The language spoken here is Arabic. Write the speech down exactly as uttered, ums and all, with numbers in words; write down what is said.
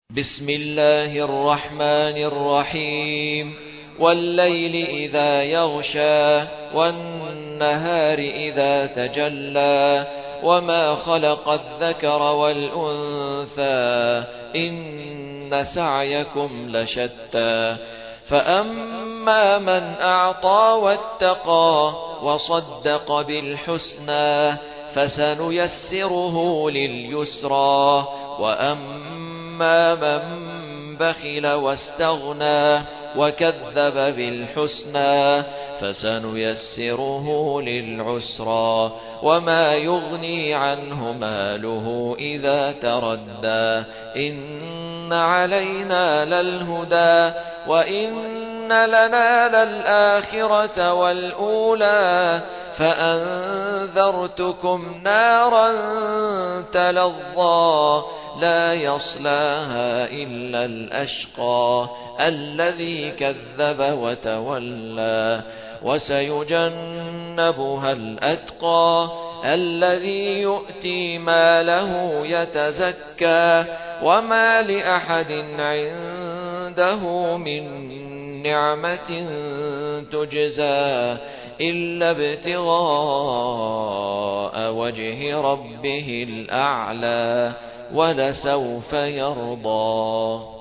بسم الله الرحمن الرحيم والليل إذا يغشى والنهار إذا تجلى وما خلق الذكر والأنثى إن سعيكم لشتى فأما من أعطى واتقى وصدق بالحسنى فسنيسره لليسرى وأما من بخل واستغنى وكذب بالحسنى فسنيسره للعسرى وما يغني عنه ماله إذا تردى إن علينا للهدى وإن لنا للآخرة والأولى فأنذرتكم نارا تلظى لا يصلاها إلا الأشقى الذي كذب وتولى وسيجنبها الأتقى الذي يؤتي ماله يتزكى وما لأحد عنده من نعمة تجزى إلا ابتغاء وجه ربه الأعلى ولسوف يرضى.